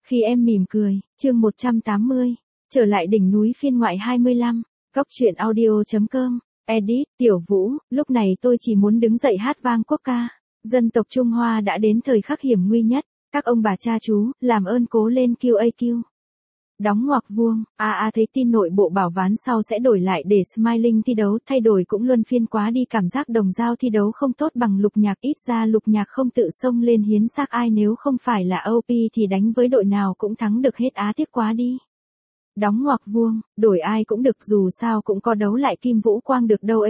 Khi em mỉm cười, chương 180, trở lại đỉnh núi phiên ngoại 25, góc truyện audio.com, edit, Tiểu Vũ, lúc này tôi chỉ muốn đứng dậy hát vang quốc ca. Dân tộc Trung Hoa đã đến thời khắc hiểm nguy nhất, các ông bà cha chú, làm ơn cố lên QAQ. Đóng ngoặc vuông, thấy tin nội bộ bảo ván sau sẽ đổi lại để Smiling thi đấu, thay đổi cũng luân phiên quá đi, cảm giác Đồng Dao thi đấu không tốt bằng Lục Nhạc, ít ra Lục Nhạc không tự xông lên hiến xác ai, nếu không phải là OP thì đánh với đội nào cũng thắng được hết, tiếc quá đi. Đóng ngoặc vuông, đổi ai cũng được, dù sao cũng có đấu lại Kim Vũ Quang được đâu,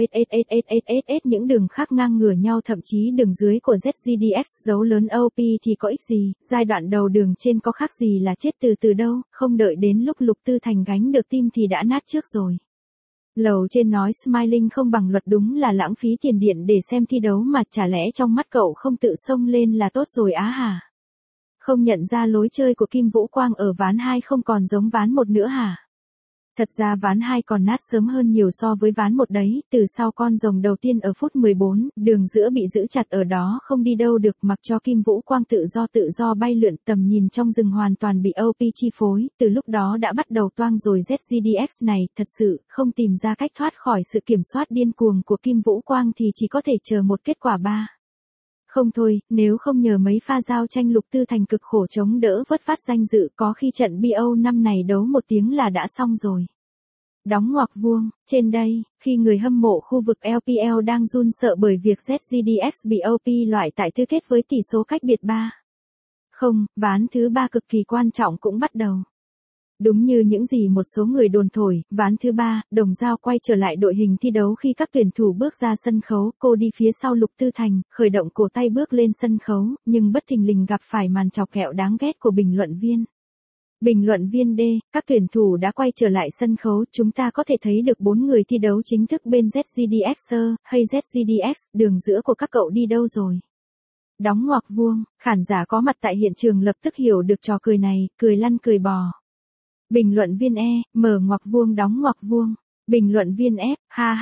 những đường khác ngang ngửa nhau, thậm chí đường dưới của ZGDX dấu lớn OP thì có ích gì, giai đoạn đầu đường trên có khác gì là chết từ đâu, không đợi đến lúc Lục Tư Thành gánh được team thì đã nát trước rồi. Lầu trên nói Smiling không bằng luật, đúng là lãng phí tiền điện để xem thi đấu mà, chả lẽ trong mắt cậu không tự xông lên là tốt rồi hả? Không nhận ra lối chơi của Kim Vũ Quang ở ván 2 không còn giống ván 1 nữa hả? Thật ra ván 2 còn nát sớm hơn nhiều so với ván 1 đấy, từ sau con rồng đầu tiên ở phút 14, đường giữa bị giữ chặt ở đó không đi đâu được, mặc cho Kim Vũ Quang tự do bay lượn, tầm nhìn trong rừng hoàn toàn bị OP chi phối, từ lúc đó đã bắt đầu toang rồi. ZGDX này, thật sự, không tìm ra cách thoát khỏi sự kiểm soát điên cuồng của Kim Vũ Quang thì chỉ có thể chờ một kết quả 3. Không thôi, nếu không nhờ mấy pha giao tranh Lục Tư Thành cực khổ chống đỡ vớt phát danh dự, có khi trận BO năm này đấu 1 tiếng là đã xong rồi. Đóng ngoặc vuông, trên đây, khi người hâm mộ khu vực LPL đang run sợ bởi việc ZGDX bị OP loại tại tứ kết với tỷ số cách biệt 3. Không, ván thứ 3 cực kỳ quan trọng cũng bắt đầu. Đúng như những gì một số người đồn thổi, ván thứ 3, Đồng Dao quay trở lại đội hình thi đấu khi các tuyển thủ bước ra sân khấu, cô đi phía sau Lục Tư Thành, khởi động cổ tay bước lên sân khấu, nhưng bất thình lình gặp phải màn chọc ghẹo đáng ghét của bình luận viên. Bình luận viên D, các tuyển thủ đã quay trở lại sân khấu, chúng ta có thể thấy được 4 người thi đấu chính thức bên ZGDX, hay ZGDX, đường giữa của các cậu đi đâu rồi? Đóng ngoặc vuông, khán giả có mặt tại hiện trường lập tức hiểu được trò cười này, cười lăn cười bò. Bình luận viên E, mở ngoặc vuông đóng ngoặc vuông. Bình luận viên F,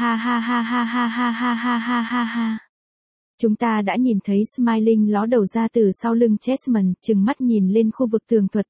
ha. Chúng ta đã nhìn thấy Smiling ló đầu ra từ sau lưng Chessman, trừng mắt nhìn lên khu vực tường thuật,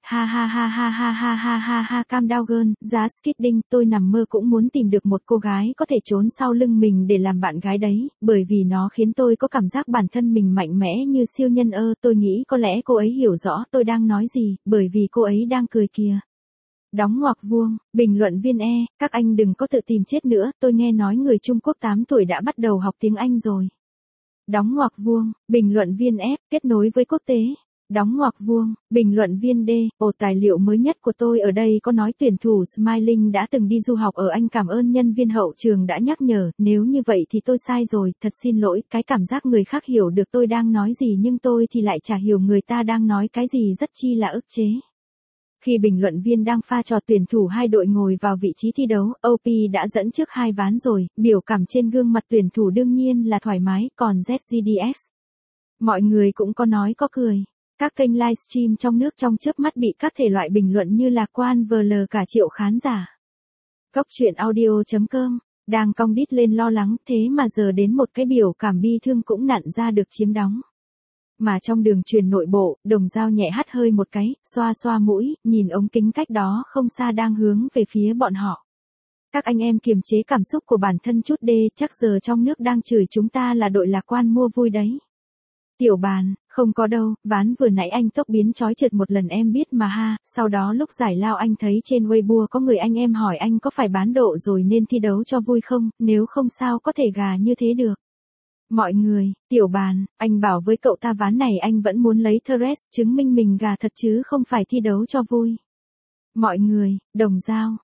ha, calm down girl, just kidding, tôi nằm mơ cũng muốn tìm được một cô gái có thể trốn sau lưng mình để làm bạn gái đấy, bởi vì nó khiến tôi có cảm giác bản thân mình mạnh mẽ như siêu nhân. Tôi nghĩ có lẽ cô ấy hiểu rõ tôi đang nói gì, bởi vì cô ấy đang cười kìa. Đóng ngoặc vuông, bình luận viên E, các anh đừng có tự tìm chết nữa, tôi nghe nói người Trung Quốc 8 tuổi đã bắt đầu học tiếng Anh rồi. Đóng ngoặc vuông, bình luận viên F, kết nối với quốc tế. Đóng ngoặc vuông, bình luận viên D, tài liệu mới nhất của tôi ở đây có nói tuyển thủ Smiling đã từng đi du học ở Anh, cảm ơn nhân viên hậu trường đã nhắc nhở, nếu như vậy thì tôi sai rồi, thật xin lỗi, cái cảm giác người khác hiểu được tôi đang nói gì nhưng tôi thì lại chả hiểu người ta đang nói cái gì, rất chi là ức chế. Khi bình luận viên đang pha trò tuyển thủ hai đội ngồi vào vị trí thi đấu, OP đã dẫn trước 2 ván rồi, biểu cảm trên gương mặt tuyển thủ đương nhiên là thoải mái, còn ZGDX. Mọi người cũng có nói có cười. Các kênh livestream trong nước trong chớp mắt bị các thể loại bình luận như lạc quan vờ lờ cả triệu khán giả. Góc truyện audio.com, đang cong đít lên lo lắng, thế mà giờ đến một cái biểu cảm bi thương cũng nặn ra được chiếm đóng. Mà trong đường truyền nội bộ, Đồng Dao nhẹ hắt hơi một cái, xoa mũi, nhìn ống kính cách đó không xa đang hướng về phía bọn họ. Các anh em kiềm chế cảm xúc của bản thân chút đi, chắc giờ trong nước đang chửi chúng ta là đội lạc quan mua vui đấy. Tiểu Bàn, không có đâu, ván vừa nãy anh tốc biến chói trượt một lần em biết mà ha, sau đó lúc giải lao anh thấy trên Weibo có người anh em hỏi anh có phải bán độ rồi nên thi đấu cho vui không, nếu không sao có thể gà như thế được. Mọi người, Tiểu Bàn, anh bảo với cậu ta ván này anh vẫn muốn lấy Thresh, chứng minh mình gà thật chứ không phải thi đấu cho vui. Mọi người, Đồng Dao,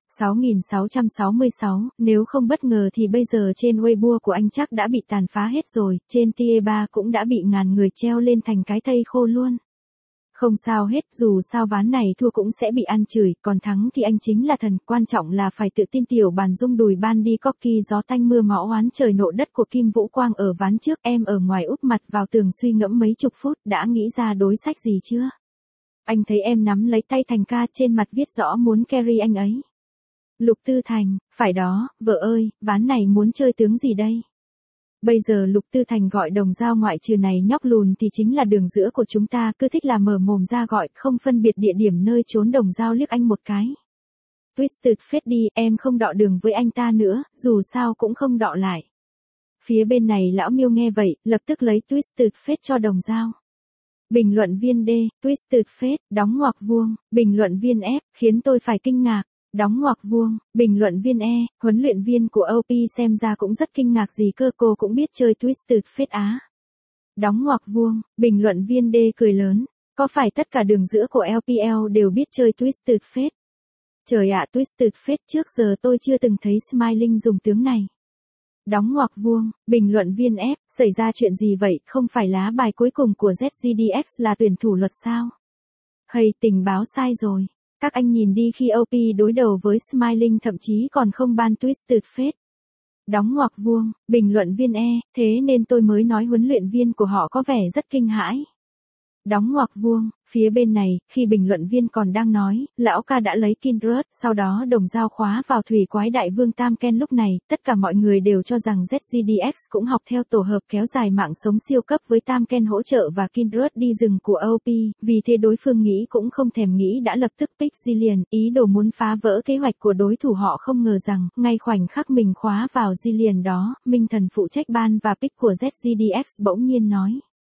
6666, nếu không bất ngờ thì bây giờ trên Weibo của anh chắc đã bị tàn phá hết rồi, trên Tier 3 cũng đã bị ngàn người treo lên thành cái thây khô luôn. Không sao hết, dù sao ván này thua cũng sẽ bị ăn chửi, còn thắng thì anh chính là thần, quan trọng là phải tự tin. Tiểu Bàn rung đùi ban đi cocky gió tanh mưa máu oán trời nộ đất của Kim Vũ Quang ở ván trước, em ở ngoài úp mặt vào tường suy ngẫm mấy chục phút, đã nghĩ ra đối sách gì chưa? Anh thấy em nắm lấy tay Thành ca, trên mặt viết rõ muốn carry anh ấy. Lục Tư Thành, phải đó, vợ ơi, ván này muốn chơi tướng gì đây? Bây giờ Lục Tư Thành gọi Đồng Dao ngoại trừ này nhóc lùn thì chính là đường giữa của chúng ta, cứ thích là mở mồm ra gọi, không phân biệt địa điểm nơi trốn. Đồng Dao liếc anh một cái. Twisted Fate đi, em không đọ đường với anh ta nữa, dù sao cũng không đọ lại. Phía bên này lão Miêu nghe vậy, lập tức lấy Twisted Fate cho Đồng Dao. Bình luận viên D, Twisted Fate, đóng ngoặc vuông. Bình luận viên F, khiến tôi phải kinh ngạc. Đóng ngoặc vuông. Bình luận viên E, huấn luyện viên của OP xem ra cũng rất kinh ngạc gì cơ, cô cũng biết chơi Twisted Fate á. Đóng ngoặc vuông. Bình luận viên D cười lớn. Có phải tất cả đường giữa của LPL đều biết chơi Twisted Fate? Trời ạ, Twisted Fate trước giờ tôi chưa từng thấy Smiling dùng tướng này. Đóng ngoặc vuông. Bình luận viên F, xảy ra chuyện gì vậy, không phải lá bài cuối cùng của ZGDX là tuyển thủ luật sao? Hay tình báo sai rồi. Các anh nhìn đi, khi OP đối đầu với Smiling thậm chí còn không ban Twisted Fate. Đóng ngoặc vuông. Bình luận viên E, thế nên tôi mới nói huấn luyện viên của họ có vẻ rất kinh hãi. Đóng ngoặc vuông. Phía bên này, khi bình luận viên còn đang nói, lão ca đã lấy Kindred, sau đó Đồng Dao khóa vào thủy quái đại vương Tam Ken. Lúc này, tất cả mọi người đều cho rằng ZGDX cũng học theo tổ hợp kéo dài mạng sống siêu cấp với Tam Ken hỗ trợ và Kindred đi rừng của OP, vì thế đối phương nghĩ cũng không thèm nghĩ đã lập tức pick Jillian, ý đồ muốn phá vỡ kế hoạch của đối thủ. Họ không ngờ rằng, ngay khoảnh khắc mình khóa vào Jillian đó, Minh Thần phụ trách ban và pick của ZGDX bỗng nhiên nói.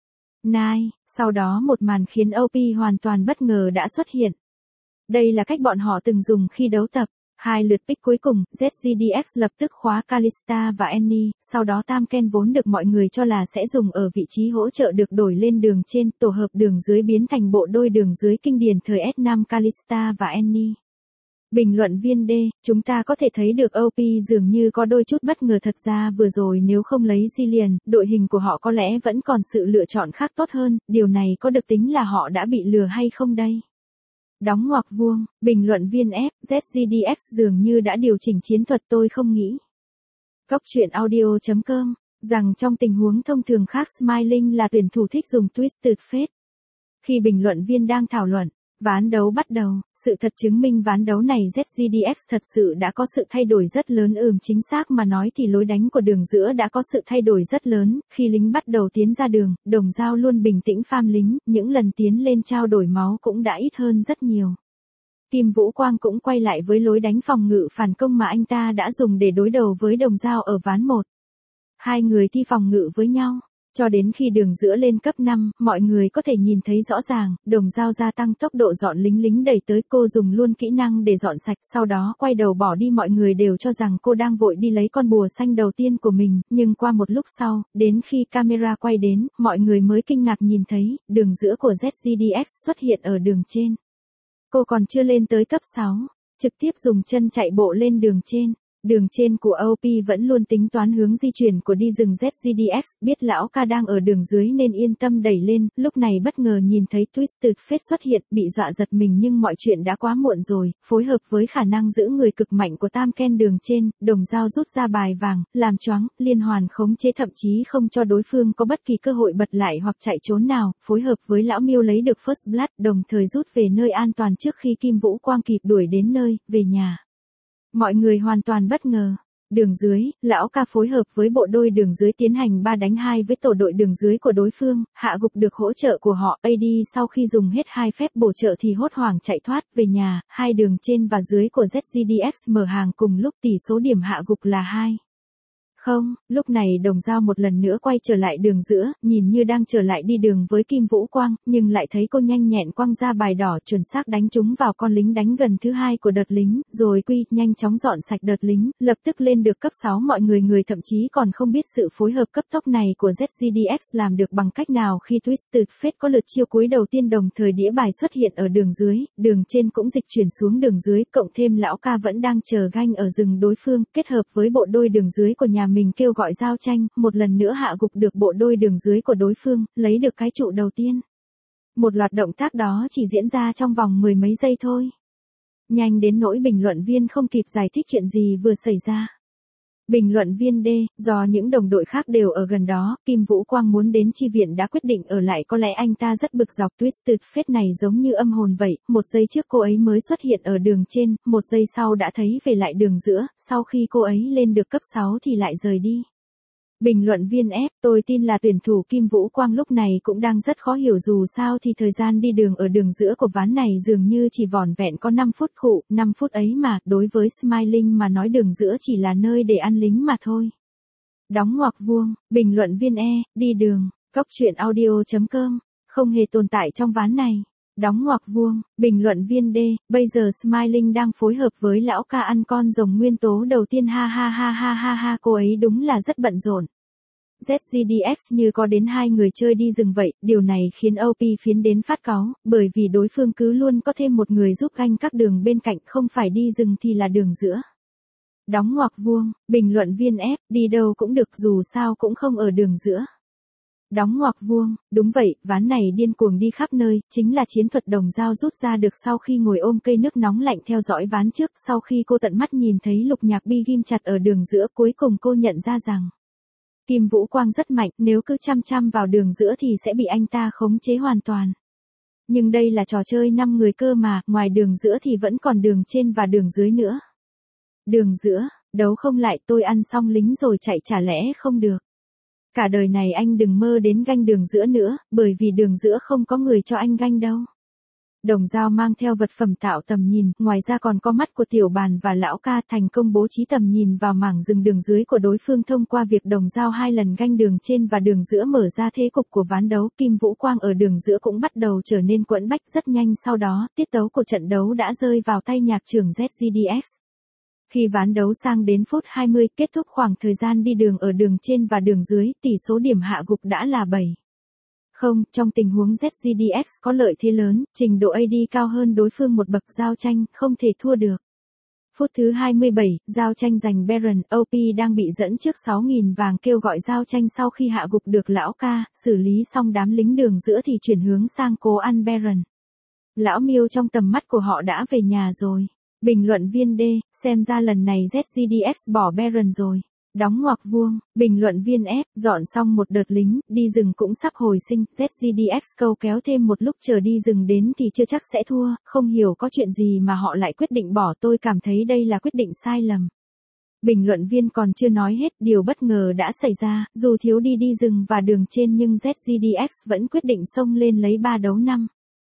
Nai, sau đó một màn khiến OP hoàn toàn bất ngờ đã xuất hiện. Đây là cách bọn họ từng dùng khi đấu tập. Hai lượt pick cuối cùng, ZGDX lập tức khóa Kalista và Annie, sau đó Tam Ken vốn được mọi người cho là sẽ dùng ở vị trí hỗ trợ được đổi lên đường trên, tổ hợp đường dưới biến thành bộ đôi đường dưới kinh điển thời S5 Kalista và Annie. Bình luận viên D, chúng ta có thể thấy được OP dường như có đôi chút bất ngờ, thật ra vừa rồi nếu không lấy Jillian, đội hình của họ có lẽ vẫn còn sự lựa chọn khác tốt hơn, điều này có được tính là họ đã bị lừa hay không đây? Đóng ngoặc vuông. Bình luận viên F, ZGDX dường như đã điều chỉnh chiến thuật, tôi không nghĩ. Góc truyện audio.com, rằng trong tình huống thông thường khác Smiling là tuyển thủ thích dùng Twisted Fate. Khi bình luận viên đang thảo luận, ván đấu bắt đầu, sự thật chứng minh ván đấu này ZGDX thật sự đã có sự thay đổi rất lớn. Chính xác mà nói thì lối đánh của đường giữa đã có sự thay đổi rất lớn. Khi lính bắt đầu tiến ra đường, Đồng Dao luôn bình tĩnh farm lính, những lần tiến lên trao đổi máu cũng đã ít hơn rất nhiều. Kim Vũ Quang cũng quay lại với lối đánh phòng ngự phản công mà anh ta đã dùng để đối đầu với Đồng Dao ở ván 1. Hai người thi phòng ngự với nhau. Cho đến khi đường giữa lên cấp 5, mọi người có thể nhìn thấy rõ ràng, Đồng Dao gia tăng tốc độ dọn lính đẩy tới, cô dùng luôn kỹ năng để dọn sạch, sau đó quay đầu bỏ đi. Mọi người đều cho rằng cô đang vội đi lấy con bùa xanh đầu tiên của mình, nhưng qua một lúc sau, đến khi camera quay đến, mọi người mới kinh ngạc nhìn thấy, đường giữa của ZGDX xuất hiện ở đường trên. Cô còn chưa lên tới cấp 6, trực tiếp dùng chân chạy bộ lên đường trên. Đường trên của OP vẫn luôn tính toán hướng di chuyển của đi rừng ZGDX, biết lão ca đang ở đường dưới nên yên tâm đẩy lên, lúc này bất ngờ nhìn thấy Twisted Fate xuất hiện, bị dọa giật mình nhưng mọi chuyện đã quá muộn rồi, phối hợp với khả năng giữ người cực mạnh của Tam Ken đường trên, Đồng Dao rút ra bài vàng, làm choáng, liên hoàn khống chế thậm chí không cho đối phương có bất kỳ cơ hội bật lại hoặc chạy trốn nào, phối hợp với lão Miêu lấy được First Blood, đồng thời rút về nơi an toàn trước khi Kim Vũ Quang kịp đuổi đến nơi, về nhà. Mọi người hoàn toàn bất ngờ. Đường dưới, lão ca phối hợp với bộ đôi đường dưới tiến hành 3 đánh 2 với tổ đội đường dưới của đối phương, hạ gục được hỗ trợ của họ. AD sau khi dùng hết 2 phép bổ trợ thì hốt hoảng chạy thoát về nhà. Hai đường trên và dưới của ZGDX mở hàng cùng lúc, tỷ số điểm hạ gục là 2. Không, lúc này Đồng Dao một lần nữa quay trở lại đường giữa, nhìn như đang trở lại đi đường với Kim Vũ Quang, nhưng lại thấy cô nhanh nhẹn quăng ra bài đỏ chuẩn xác đánh trúng vào con lính đánh gần thứ 2 của đợt lính, rồi nhanh chóng dọn sạch đợt lính, lập tức lên được cấp 6. Mọi người thậm chí còn không biết sự phối hợp cấp tốc này của ZGDX làm được bằng cách nào khi Twisted Fate có lượt chiêu cuối đầu tiên, đồng thời đĩa bài xuất hiện ở đường dưới, đường trên cũng dịch chuyển xuống đường dưới, cộng thêm lão ca vẫn đang chờ ganh ở rừng đối phương, kết hợp với bộ đôi đường dưới của nhà mình kêu gọi giao tranh, một lần nữa hạ gục được bộ đôi đường dưới của đối phương, lấy được cái trụ đầu tiên. Một loạt động tác đó chỉ diễn ra trong vòng 10 mấy giây thôi. Nhanh đến nỗi bình luận viên không kịp giải thích chuyện gì vừa xảy ra. Bình luận viên D, do những đồng đội khác đều ở gần đó, Kim Vũ Quang muốn đến chi viện đã quyết định ở lại, có lẽ anh ta rất bực dọc. Twisted Fate này giống như âm hồn vậy, một giây trước cô ấy mới xuất hiện ở đường trên, một giây sau đã thấy về lại đường giữa, sau khi cô ấy lên được cấp 6 thì lại rời đi. Bình luận viên F, tôi tin là tuyển thủ Kim Vũ Quang lúc này cũng đang rất khó hiểu dù sao thì thời gian đi đường ở đường giữa của ván này dường như chỉ vỏn vẹn có 5 phút khụ, 5 phút ấy mà, đối với Smiling mà nói đường giữa chỉ là nơi để ăn lính mà thôi. Đóng ngoặc vuông, bình luận viên E, đi đường, góc truyện audio.com, không hề tồn tại trong ván này. Đóng ngoặc vuông, bình luận viên D, bây giờ Smiling đang phối hợp với lão ca ăn con rồng nguyên tố đầu tiên ha ha ha ha ha ha, cô ấy đúng là rất bận rộn. ZGDX như có đến 2 người chơi đi rừng vậy, điều này khiến OP phiến đến phát cáu, bởi vì đối phương cứ luôn có thêm một người giúp ganh các đường bên cạnh, không phải đi rừng thì là đường giữa. Đóng ngoặc vuông, bình luận viên F, đi đâu cũng được dù sao cũng không ở đường giữa. Đóng ngoặc vuông, đúng vậy, ván này điên cuồng đi khắp nơi, chính là chiến thuật đồng dao rút ra được sau khi ngồi ôm cây nước nóng lạnh theo dõi ván trước, sau khi cô tận mắt nhìn thấy Lục Nhạc Bi ghim chặt ở đường giữa, cuối cùng cô nhận ra rằng Kim Vũ Quang rất mạnh, nếu cứ chăm chăm vào đường giữa thì sẽ bị anh ta khống chế hoàn toàn. Nhưng đây là trò chơi 5 người cơ mà, ngoài đường giữa thì vẫn còn đường trên và đường dưới nữa. Đường giữa, đấu không lại, tôi ăn xong lính rồi chạy chả lẽ không được. Cả đời này anh đừng mơ đến ganh đường giữa nữa, bởi vì đường giữa không có người cho anh ganh đâu. Đồng dao mang theo vật phẩm tạo tầm nhìn, ngoài ra còn có mắt của tiểu bàn và lão ca, thành công bố trí tầm nhìn vào mảng rừng đường dưới của đối phương thông qua việc đồng dao 2 lần ganh đường trên và đường giữa, mở ra thế cục của ván đấu. Kim Vũ Quang ở đường giữa cũng bắt đầu trở nên quẫn bách rất nhanh, sau đó, tiết tấu của trận đấu đã rơi vào tay nhạc trưởng ZGDX. Khi ván đấu sang đến phút 20, kết thúc khoảng thời gian đi đường ở đường trên và đường dưới, tỷ số điểm hạ gục đã là 7. Không, trong tình huống ZGDX có lợi thế lớn, trình độ AD cao hơn đối phương một bậc, giao tranh, không thể thua được. Phút thứ 27, giao tranh giành Baron, OP đang bị dẫn trước 6.000 vàng kêu gọi giao tranh sau khi hạ gục được lão ca, xử lý xong đám lính đường giữa thì chuyển hướng sang cố ăn Baron. Lão Miêu trong tầm mắt của họ đã về nhà rồi. Bình luận viên D, xem ra lần này ZGDX bỏ Baron rồi. Đóng ngoặc vuông, bình luận viên F, dọn xong một đợt lính, đi rừng cũng sắp hồi sinh, ZGDX câu kéo thêm một lúc chờ đi rừng đến thì chưa chắc sẽ thua, không hiểu có chuyện gì mà họ lại quyết định bỏ, tôi cảm thấy đây là quyết định sai lầm. Bình luận viên còn chưa nói hết, điều bất ngờ đã xảy ra, dù thiếu đi rừng và đường trên nhưng ZGDX vẫn quyết định xông lên lấy 3 đấu 5.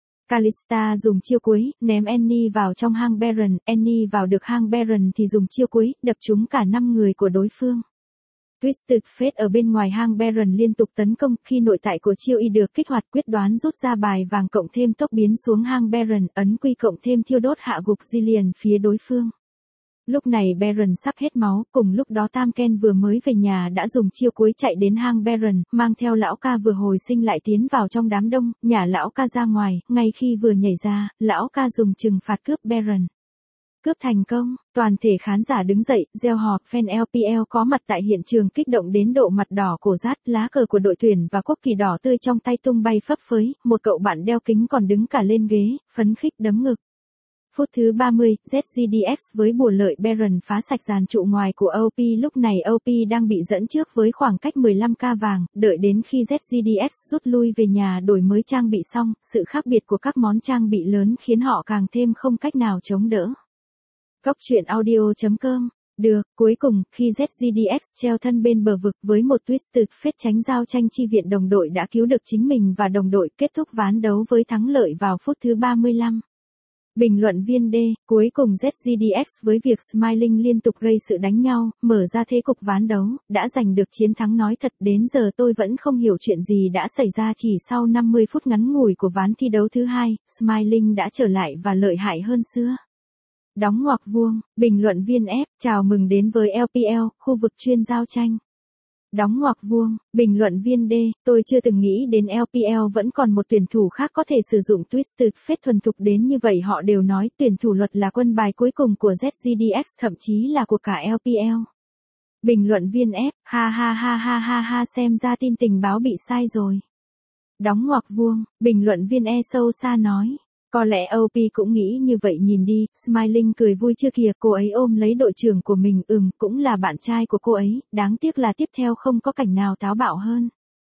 Kalista dùng chiêu cuối, ném Annie vào trong hang Baron, Annie vào được hang Baron thì dùng chiêu cuối, đập trúng cả 5 người của đối phương. Twisted Fate ở bên ngoài hang Baron liên tục tấn công, khi nội tại của chiêu y được kích hoạt, quyết đoán rút ra bài vàng cộng thêm tốc biến xuống hang Baron, ấn quy cộng thêm thiêu đốt hạ gục Jillian phía đối phương. Lúc này Baron sắp hết máu, cùng lúc đó Tam Ken vừa mới về nhà đã dùng chiêu cuối chạy đến hang Baron, mang theo lão ca vừa hồi sinh lại tiến vào trong đám đông, nhả lão ca ra ngoài, ngay khi vừa nhảy ra, lão ca dùng trừng phạt cướp Baron. Cướp thành công, toàn thể khán giả đứng dậy, reo hò, fan LPL có mặt tại hiện trường kích động đến độ mặt đỏ cổ rát, lá cờ của đội tuyển và quốc kỳ đỏ tươi trong tay tung bay phấp phới, một cậu bạn đeo kính còn đứng cả lên ghế, phấn khích đấm ngực. Phút thứ 30, ZGDX với bùa lợi Baron phá sạch dàn trụ ngoài của OP, lúc này OP đang bị dẫn trước với khoảng cách 15k vàng, đợi đến khi ZGDX rút lui về nhà đổi mới trang bị xong, sự khác biệt của các món trang bị lớn khiến họ càng thêm không cách nào chống đỡ. Góc truyện audio.com. Được, cuối cùng, khi ZGDX treo thân bên bờ vực với một Twisted Fate tránh giao tranh chi viện đồng đội đã cứu được chính mình và đồng đội, kết thúc ván đấu với thắng lợi vào phút thứ 35. Bình luận viên D, cuối cùng ZGDX với việc Smiling liên tục gây sự đánh nhau, mở ra thế cục ván đấu, đã giành được chiến thắng, nói thật đến giờ tôi vẫn không hiểu chuyện gì đã xảy ra. Chỉ sau 50 phút ngắn ngủi của ván thi đấu thứ 2, Smiling đã trở lại và lợi hại hơn xưa. Đóng ngoặc vuông, bình luận viên F, chào mừng đến với LPL, khu vực chuyên giao tranh. Đóng ngoặc vuông, bình luận viên D, tôi chưa từng nghĩ đến LPL vẫn còn một tuyển thủ khác có thể sử dụng Twisted Fate thuần thục đến như vậy. Họ đều nói tuyển thủ luật là quân bài cuối cùng của ZGDX, thậm chí là của cả LPL. Bình luận viên F, ha ha ha ha ha ha, xem ra tin tình báo bị sai rồi. Đóng ngoặc vuông, bình luận viên E sâu xa nói. Có lẽ OP cũng nghĩ như vậy, nhìn đi, Smiling cười vui chưa kìa, cô ấy ôm lấy đội trưởng của mình, cũng là bạn trai của cô ấy, đáng tiếc là tiếp theo không có cảnh nào táo bạo hơn.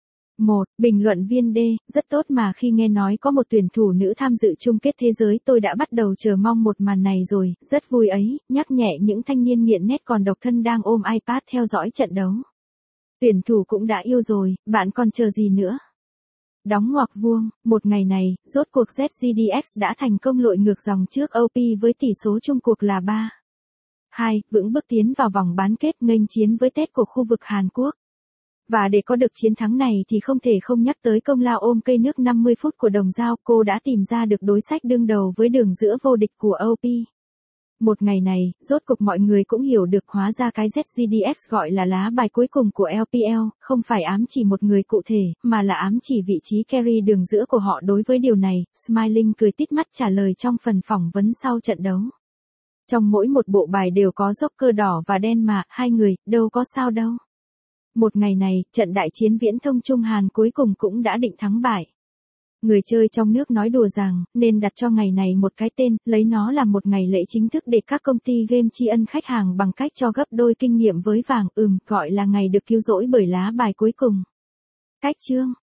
Bình luận viên D, rất tốt mà, khi nghe nói có một tuyển thủ nữ tham dự chung kết thế giới tôi đã bắt đầu chờ mong một màn này rồi, rất vui ấy, nhắc nhẹ những thanh niên nghiện net còn độc thân đang ôm iPad theo dõi trận đấu. Tuyển thủ cũng đã yêu rồi, bạn còn chờ gì nữa? Đóng ngoặc vuông, một ngày này, rốt cuộc ZGDX đã thành công lội ngược dòng trước OP với tỷ số chung cuộc là 3-2, vững bước tiến vào vòng bán kết nghênh chiến với Tet của khu vực Hàn Quốc. Và để có được chiến thắng này thì không thể không nhắc tới công lao ôm cây nước 50 phút của Đồng Dao, cô đã tìm ra được đối sách đương đầu với đường giữa vô địch của OP. Một ngày này, rốt cuộc mọi người cũng hiểu được hóa ra cái ZGDX gọi là lá bài cuối cùng của LPL, không phải ám chỉ một người cụ thể, mà là ám chỉ vị trí carry đường giữa của họ. Đối với điều này, Smiling cười tít mắt trả lời trong phần phỏng vấn sau trận đấu. Trong mỗi một bộ bài đều có Joker đỏ và đen mà, hai người, đâu có sao đâu. Một ngày này, trận đại chiến viễn thông Trung Hàn cuối cùng cũng đã định thắng bại. Người chơi trong nước nói đùa rằng, nên đặt cho ngày này một cái tên, lấy nó làm một ngày lễ chính thức để các công ty game tri ân khách hàng bằng cách cho gấp đôi kinh nghiệm với vàng, gọi là ngày được cứu rỗi bởi lá bài cuối cùng. Cách chương